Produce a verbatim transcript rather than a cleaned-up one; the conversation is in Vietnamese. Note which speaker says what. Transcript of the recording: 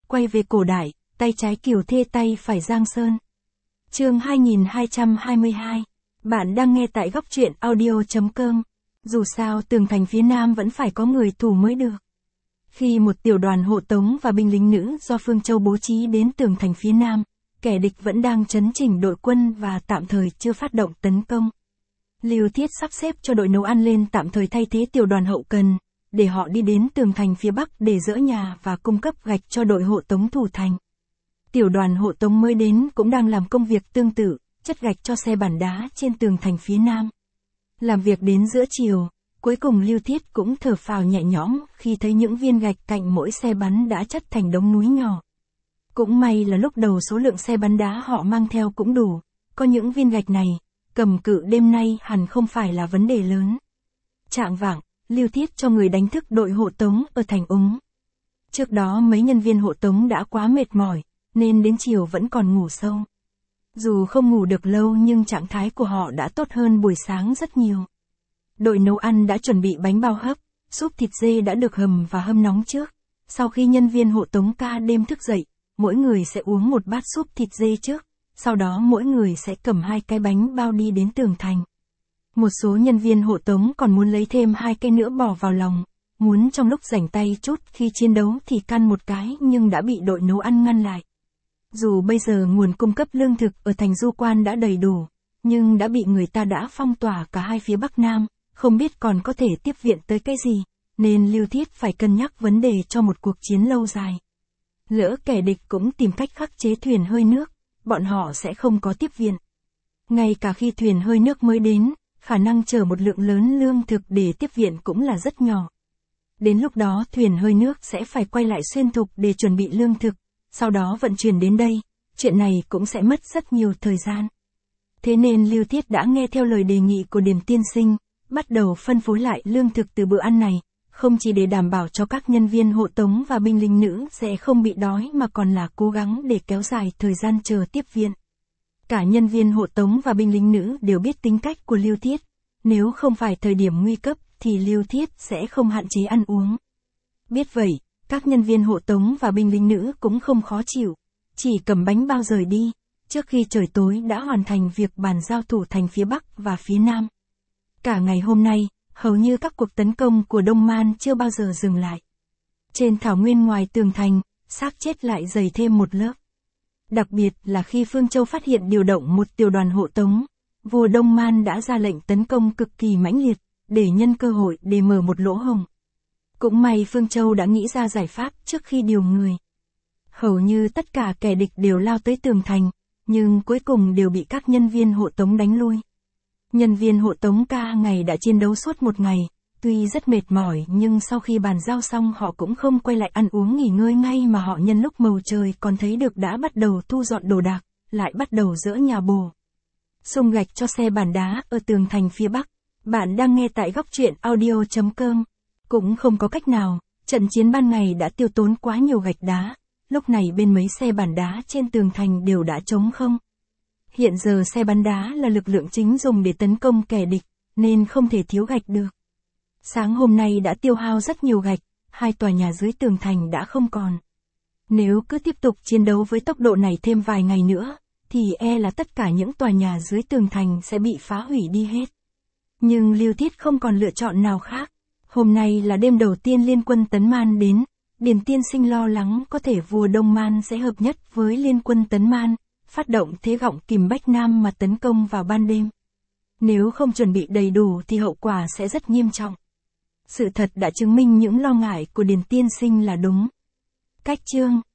Speaker 1: quay về cổ đại, tay trái Kiều Thê tay phải Giang Sơn. Chương hai nghìn hai trăm hai mươi hai. Bạn đang nghe tại góc truyện audio chấm com. Dù sao tường thành phía Nam vẫn phải có người thủ mới được. Khi một tiểu đoàn hộ tống và binh lính nữ do Phương Châu bố trí đến tường thành phía Nam, kẻ địch vẫn đang trấn chỉnh đội quân và tạm thời chưa phát động tấn công. Lưu Thiết sắp xếp cho đội nấu ăn lên tạm thời thay thế tiểu đoàn hậu cần, để họ đi đến tường thành phía Bắc để dỡ nhà và cung cấp gạch cho đội hộ tống thủ thành. Tiểu đoàn hộ tống mới đến cũng đang làm công việc tương tự, chất gạch cho xe bản đá trên tường thành phía Nam. Làm việc đến giữa chiều, cuối cùng Lưu Thiết cũng thở phào nhẹ nhõm khi thấy những viên gạch cạnh mỗi xe bắn đã chất thành đống núi nhỏ. Cũng may là lúc đầu số lượng xe bắn đá họ mang theo cũng đủ, có những viên gạch này, cầm cự đêm nay hẳn không phải là vấn đề lớn. Chạng vạng, Lưu Thiết cho người đánh thức đội hộ tống ở thành Úng. Trước đó mấy nhân viên hộ tống đã quá mệt mỏi, nên đến chiều vẫn còn ngủ sâu. Dù không ngủ được lâu nhưng trạng thái của họ đã tốt hơn buổi sáng rất nhiều. Đội nấu ăn đã chuẩn bị bánh bao hấp, súp thịt dê đã được hầm và hâm nóng trước. Sau khi nhân viên hộ tống ca đêm thức dậy, mỗi người sẽ uống một bát súp thịt dê trước, sau đó mỗi người sẽ cầm hai cái bánh bao đi đến tường thành. Một số nhân viên hộ tống còn muốn lấy thêm hai cái nữa bỏ vào lòng, muốn trong lúc rảnh tay chút khi chiến đấu thì căn một cái nhưng đã bị đội nấu ăn ngăn lại. Dù bây giờ nguồn cung cấp lương thực ở thành Du Quan đã đầy đủ, nhưng đã bị người ta đã phong tỏa cả hai phía Bắc Nam, không biết còn có thể tiếp viện tới cái gì, nên Lưu Thiết phải cân nhắc vấn đề cho một cuộc chiến lâu dài. Lỡ kẻ địch cũng tìm cách khắc chế thuyền hơi nước, bọn họ sẽ không có tiếp viện. Ngay cả khi thuyền hơi nước mới đến, khả năng chở một lượng lớn lương thực để tiếp viện cũng là rất nhỏ. Đến lúc đó thuyền hơi nước sẽ phải quay lại xuyên thục để chuẩn bị lương thực, sau đó vận chuyển đến đây, chuyện này cũng sẽ mất rất nhiều thời gian. Thế nên Lưu Thiết đã nghe theo lời đề nghị của Điền tiên sinh, bắt đầu phân phối lại lương thực từ bữa ăn này, không chỉ để đảm bảo cho các nhân viên hộ tống và binh lính nữ sẽ không bị đói mà còn là cố gắng để kéo dài thời gian chờ tiếp viện. Cả nhân viên hộ tống và binh lính nữ đều biết tính cách của Lưu Thiết, nếu không phải thời điểm nguy cấp thì Lưu Thiết sẽ không hạn chế ăn uống. Biết vậy, các nhân viên hộ tống và binh lính nữ cũng không khó chịu, chỉ cầm bánh bao rời đi, trước khi trời tối đã hoàn thành việc bàn giao thủ thành phía Bắc và phía Nam. Cả ngày hôm nay, hầu như các cuộc tấn công của Đông Man chưa bao giờ dừng lại. Trên thảo nguyên ngoài tường thành, xác chết lại dày thêm một lớp. Đặc biệt là khi Phương Châu phát hiện điều động một tiểu đoàn hộ tống, vua Đông Man đã ra lệnh tấn công cực kỳ mãnh liệt, để nhân cơ hội để mở một lỗ hổng. Cũng may Phương Châu đã nghĩ ra giải pháp trước khi điều người. Hầu như tất cả kẻ địch đều lao tới tường thành, nhưng cuối cùng đều bị các nhân viên hộ tống đánh lui. Nhân viên hộ tống ca ngày đã chiến đấu suốt một ngày, tuy rất mệt mỏi nhưng sau khi bàn giao xong họ cũng không quay lại ăn uống nghỉ ngơi ngay mà họ nhân lúc màu trời còn thấy được đã bắt đầu thu dọn đồ đạc, lại bắt đầu dỡ nhà bồ. Xung gạch cho xe bản đá ở tường thành phía Bắc. Bạn đang nghe tại góc truyện audio chấm com. Cũng không có cách nào, trận chiến ban ngày đã tiêu tốn quá nhiều gạch đá, lúc này bên mấy xe bản đá trên tường thành đều đã trống không. Hiện giờ xe bắn đá là lực lượng chính dùng để tấn công kẻ địch, nên không thể thiếu gạch được. Sáng hôm nay đã tiêu hao rất nhiều gạch, hai tòa nhà dưới tường thành đã không còn. Nếu cứ tiếp tục chiến đấu với tốc độ này thêm vài ngày nữa, thì e là tất cả những tòa nhà dưới tường thành sẽ bị phá hủy đi hết. Nhưng Lưu Thiết không còn lựa chọn nào khác. Hôm nay là đêm đầu tiên liên quân tấn Man đến, Điền tiên sinh lo lắng có thể vua Đông Man sẽ hợp nhất với liên quân tấn Man, phát động thế gọng kìm Bách Nam mà tấn công vào ban đêm. Nếu không chuẩn bị đầy đủ thì hậu quả sẽ rất nghiêm trọng. Sự thật đã chứng minh những lo ngại của Điền tiên sinh là đúng. Cách chương